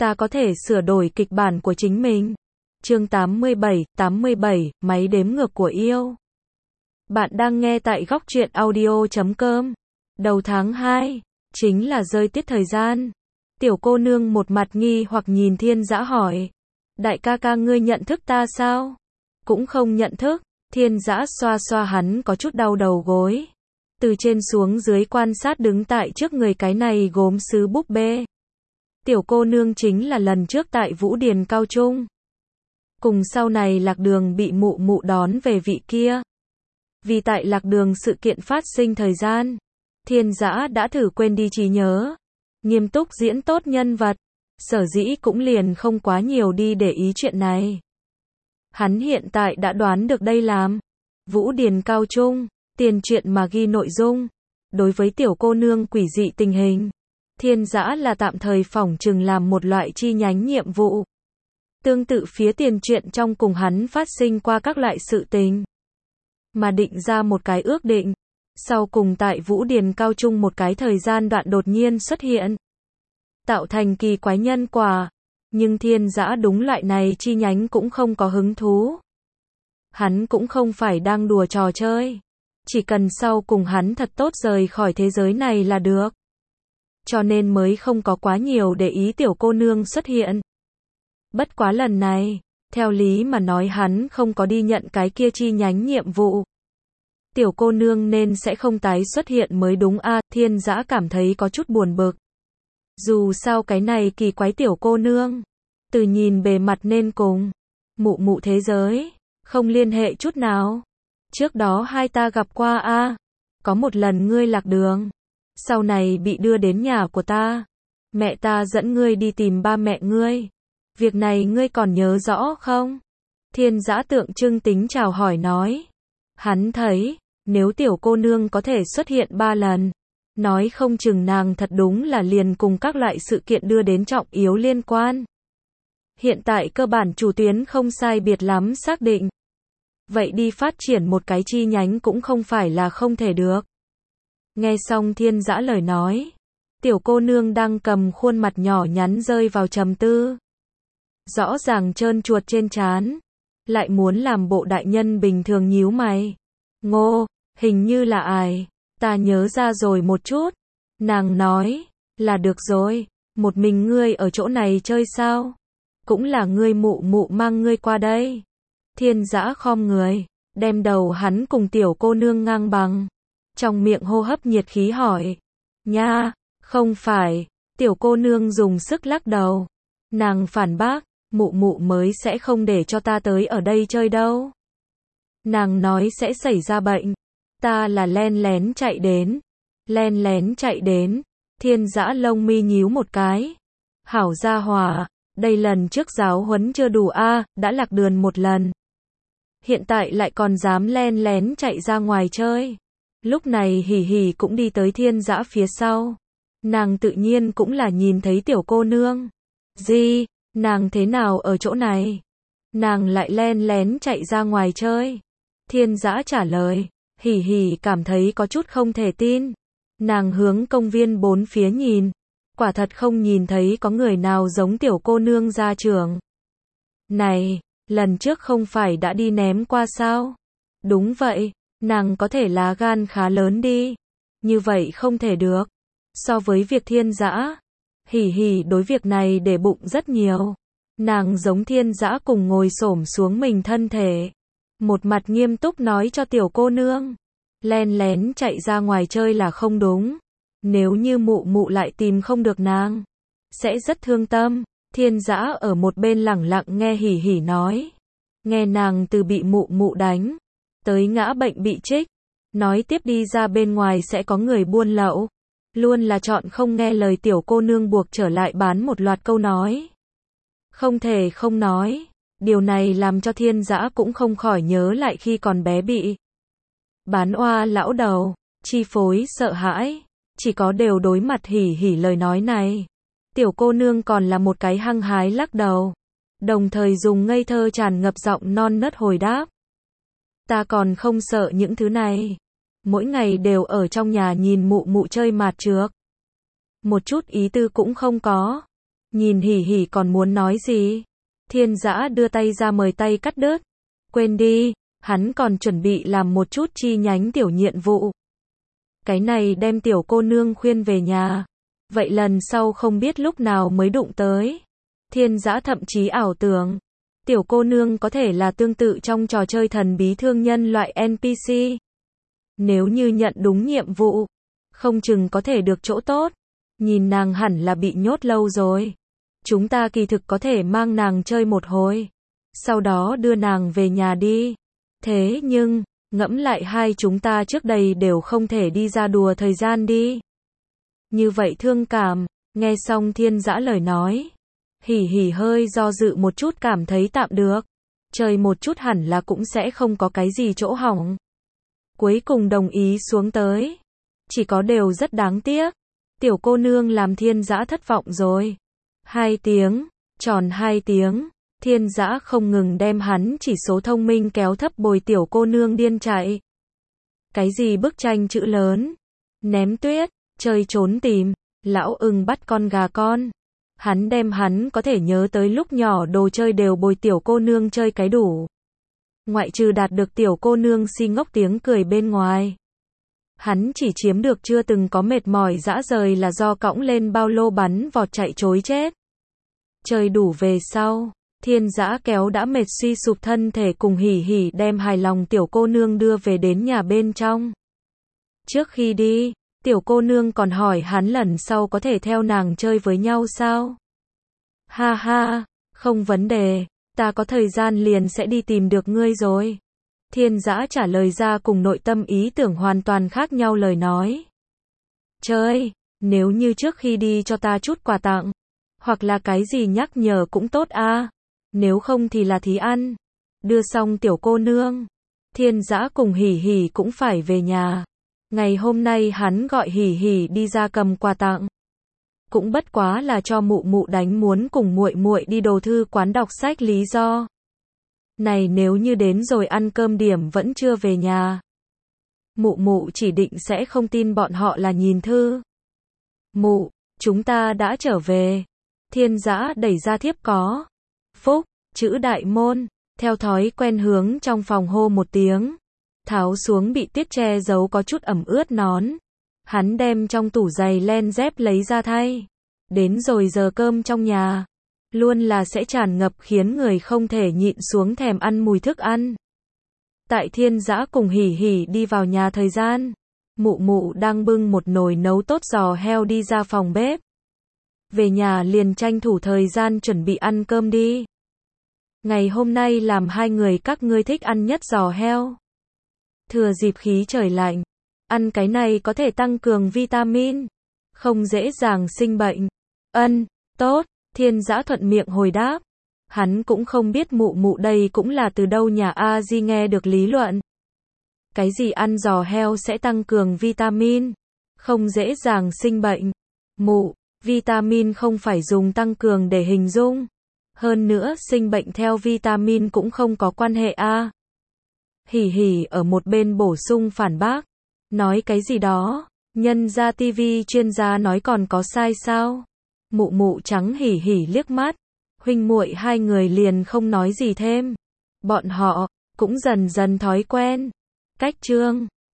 ta có thể sửa đổi kịch bản của chính mình. Chương 87, máy đếm ngược của yêu. Bạn đang nghe tại góc truyện audio.com. Đầu tháng 2, chính là rơi tiết thời gian. Tiểu cô nương một mặt nghi hoặc nhìn Thiên Dã hỏi. Đại ca ca ngươi nhận thức ta sao? Cũng không nhận thức. Thiên Dã xoa xoa hắn có chút đau đầu gối. Từ trên xuống dưới quan sát đứng tại trước người cái này gốm sứ búp bê. Tiểu cô nương chính là lần trước tại Vũ Điền Cao Trung. Cùng sau này Lạc Đường bị mụ mụ đón về vị kia. Vì tại Lạc Đường sự kiện phát sinh thời gian, Thiên Dã đã thử quên đi trí nhớ. Nghiêm túc diễn tốt nhân vật. Sở dĩ cũng liền không quá nhiều đi để ý chuyện này. Hắn hiện tại đã đoán được đây làm Vũ Điền Cao Trung, tiền truyện mà ghi nội dung. Đối với tiểu cô nương quỷ dị tình hình, Thiên Dã là tạm thời phỏng chừng làm một loại chi nhánh nhiệm vụ. Tương tự phía tiền truyện trong cùng hắn phát sinh qua các loại sự tình. Mà định ra một cái ước định. Sau cùng tại Vũ Điền Cao Trung một cái thời gian đoạn đột nhiên xuất hiện. Tạo thành kỳ quái nhân quả. Nhưng Thiên Dã đúng loại này chi nhánh cũng không có hứng thú. Hắn cũng không phải đang đùa trò chơi. Chỉ cần sau cùng hắn thật tốt rời khỏi thế giới này là được. Cho nên mới không có quá nhiều để ý tiểu cô nương xuất hiện. Bất quá lần này, theo lý mà nói hắn không có đi nhận cái kia chi nhánh nhiệm vụ. Tiểu cô nương nên sẽ không tái xuất hiện mới đúng a. Thiên Dã cảm thấy có chút buồn bực. Dù sao cái này kỳ quái tiểu cô nương, từ nhìn bề mặt nên cùng mụ mụ thế giới không liên hệ chút nào. Trước đó hai ta gặp qua a. Có một lần ngươi lạc đường, sau này bị đưa đến nhà của ta. Mẹ ta dẫn ngươi đi tìm ba mẹ ngươi. Việc này ngươi còn nhớ rõ không? Thiên Dã tượng trưng tính chào hỏi nói. Hắn thấy, nếu tiểu cô nương có thể xuất hiện 3 lần, nói không chừng nàng thật đúng là liền cùng các loại sự kiện đưa đến trọng yếu liên quan. Hiện tại cơ bản chủ tuyến không sai biệt lắm xác định. Vậy đi phát triển một cái chi nhánh cũng không phải là không thể được. Nghe xong Thiên Dã lời nói, tiểu cô nương đang cầm khuôn mặt nhỏ nhắn rơi vào trầm tư. Rõ ràng trơn chuột trên trán, lại muốn làm bộ đại nhân bình thường nhíu mày. Ngô, hình như là ai, ta nhớ ra rồi một chút. Nàng nói, là được rồi, một mình ngươi ở chỗ này chơi sao? Cũng là ngươi mụ mụ mang ngươi qua đây. Thiên Dã khom người, đem đầu hắn cùng tiểu cô nương ngang bằng. Trong miệng hô hấp nhiệt khí hỏi. Nha, không phải, tiểu cô nương dùng sức lắc đầu. Nàng phản bác, mụ mụ mới sẽ không để cho ta tới ở đây chơi đâu. Nàng nói sẽ xảy ra bệnh. Ta là len lén chạy đến. Len lén chạy đến. Thiên Dã lông mi nhíu một cái. Hảo gia hỏa, đây lần trước giáo huấn chưa đủ a, đã lạc đường một lần. Hiện tại lại còn dám len lén chạy ra ngoài chơi. Lúc này Hỉ Hỉ cũng đi tới Thiên Dã phía sau. Nàng tự nhiên cũng là nhìn thấy tiểu cô nương. Gì, nàng thế nào ở chỗ này? Nàng lại len lén chạy ra ngoài chơi. Thiên Dã trả lời. Hỉ Hỉ cảm thấy có chút không thể tin. Nàng hướng công viên bốn phía nhìn. Quả thật không nhìn thấy có người nào giống tiểu cô nương gia trưởng. Này, lần trước không phải đã đi ném qua sao? Đúng vậy, nàng có thể lá gan khá lớn đi. Như vậy không thể được. So với việc Thiên Dã, Hỉ Hỉ đối việc này để bụng rất nhiều. Nàng giống Thiên Dã cùng ngồi xổm xuống mình thân thể. Một mặt nghiêm túc nói cho tiểu cô nương. Len lén chạy ra ngoài chơi là không đúng. Nếu như mụ mụ lại tìm không được nàng, sẽ rất thương tâm. Thiên Dã ở một bên lẳng lặng nghe Hỉ Hỉ nói. Nghe nàng từ bị mụ mụ đánh, tới ngã bệnh bị trích. Nói tiếp đi ra bên ngoài sẽ có người buôn lậu. Luôn là chọn không nghe lời tiểu cô nương buộc trở lại bán một loạt câu nói. Không thể không nói. Điều này làm cho Thiên Dã cũng không khỏi nhớ lại khi còn bé bị bán oa lão đầu, chi phối sợ hãi. Chỉ có đều đối mặt Hỉ Hỉ lời nói này. Tiểu cô nương còn là một cái hăng hái lắc đầu. Đồng thời dùng ngây thơ tràn ngập giọng non nớt hồi đáp. Ta còn không sợ những thứ này. Mỗi ngày đều ở trong nhà nhìn mụ mụ chơi mạt trược. Một chút ý tư cũng không có. Nhìn hỉ hỉ còn muốn nói gì. Thiên Dã đưa tay ra mời tay cắt đứt. Quên đi, hắn còn chuẩn bị làm một chút chi nhánh tiểu nhiệm vụ. Cái này đem tiểu cô nương khuyên về nhà. Vậy lần sau không biết lúc nào mới đụng tới. Thiên Dã thậm chí ảo tưởng. Tiểu cô nương có thể là tương tự trong trò chơi thần bí thương nhân loại NPC. Nếu như nhận đúng nhiệm vụ, không chừng có thể được chỗ tốt. Nhìn nàng hẳn là bị nhốt lâu rồi. Chúng ta kỳ thực có thể mang nàng chơi một hồi. Sau đó đưa nàng về nhà đi. Thế nhưng, ngẫm lại hai chúng ta trước đây đều không thể đi ra đùa thời gian đi. Như vậy thương cảm, nghe xong Thiên Dã lời nói. Hỉ hỉ hơi do dự một chút cảm thấy tạm được. Chơi một chút hẳn là cũng sẽ không có cái gì chỗ hỏng. Cuối cùng đồng ý xuống tới. Chỉ có đều rất đáng tiếc. Tiểu cô nương làm Thiên Dã thất vọng rồi. 2 tiếng, tròn 2 tiếng. Thiên Dã không ngừng đem hắn chỉ số thông minh kéo thấp bồi tiểu cô nương điên chạy. Cái gì bức tranh chữ lớn, ném tuyết, chơi trốn tìm, lão ưng bắt con gà con. Hắn đem hắn có thể nhớ tới lúc nhỏ đồ chơi đều bồi tiểu cô nương chơi cái đủ. Ngoại trừ đạt được tiểu cô nương si ngốc tiếng cười bên ngoài. Hắn chỉ chiếm được chưa từng có mệt mỏi dã rời là do cõng lên bao lô bắn vọt chạy trối chết. Chơi đủ về sau, Thiên Dã kéo đã mệt suy sụp thân thể cùng hỉ hỉ đem hài lòng tiểu cô nương đưa về đến nhà bên trong. Trước khi đi, tiểu cô nương còn hỏi hắn lần sau có thể theo nàng chơi với nhau sao? Ha ha, không vấn đề, ta có thời gian liền sẽ đi tìm được ngươi rồi. Thiên Dã trả lời ra cùng nội tâm ý tưởng hoàn toàn khác nhau lời nói. Chơi, nếu như trước khi đi cho ta chút quà tặng, hoặc là cái gì nhắc nhở cũng tốt a. Nếu không thì là thí ăn. Đưa xong tiểu cô nương, Thiên Dã cùng hỉ hỉ cũng phải về nhà. Ngày hôm nay hắn gọi hỉ hỉ đi ra cầm quà tặng. Cũng bất quá là cho mụ mụ đánh muốn cùng muội muội đi đồ thư quán đọc sách lý do. Này nếu như đến rồi ăn cơm điểm vẫn chưa về nhà. Mụ mụ chỉ định sẽ không tin bọn họ là nhìn thư. Mụ, chúng ta đã trở về. Thiên Dã đẩy ra thiếp có. Phúc, chữ đại môn, theo thói quen hướng trong phòng hô một tiếng. Tháo xuống bị tiết che giấu có chút ẩm ướt nón. Hắn đem trong tủ giày len dép lấy ra thay. Đến rồi giờ cơm trong nhà. Luôn là sẽ tràn ngập khiến người không thể nhịn xuống thèm ăn mùi thức ăn. Tại Thiên Dã cùng hỉ hỉ đi vào nhà thời gian. Mụ mụ đang bưng một nồi nấu tốt giò heo đi ra phòng bếp. Về nhà liền tranh thủ thời gian chuẩn bị ăn cơm đi. Ngày hôm nay làm hai người các ngươi thích ăn nhất giò heo. Thừa dịp khí trời lạnh. Ăn cái này có thể tăng cường vitamin. Không dễ dàng sinh bệnh. Ân, tốt. Thiên Dã thuận miệng hồi đáp. Hắn cũng không biết mụ mụ đây cũng là từ đâu nhà A Di nghe được lý luận. Cái gì ăn giò heo sẽ tăng cường vitamin. Không dễ dàng sinh bệnh. Mụ, vitamin không phải dùng tăng cường để hình dung. Hơn nữa sinh bệnh theo vitamin cũng không có quan hệ a. Hỉ hỉ ở một bên bổ sung phản bác. Nói cái gì đó, nhân ra tivi chuyên gia nói còn có sai sao? Mụ mụ trắng hỉ hỉ liếc mắt. Huynh muội hai người liền không nói gì thêm. Bọn họ cũng dần dần thói quen. Cách chương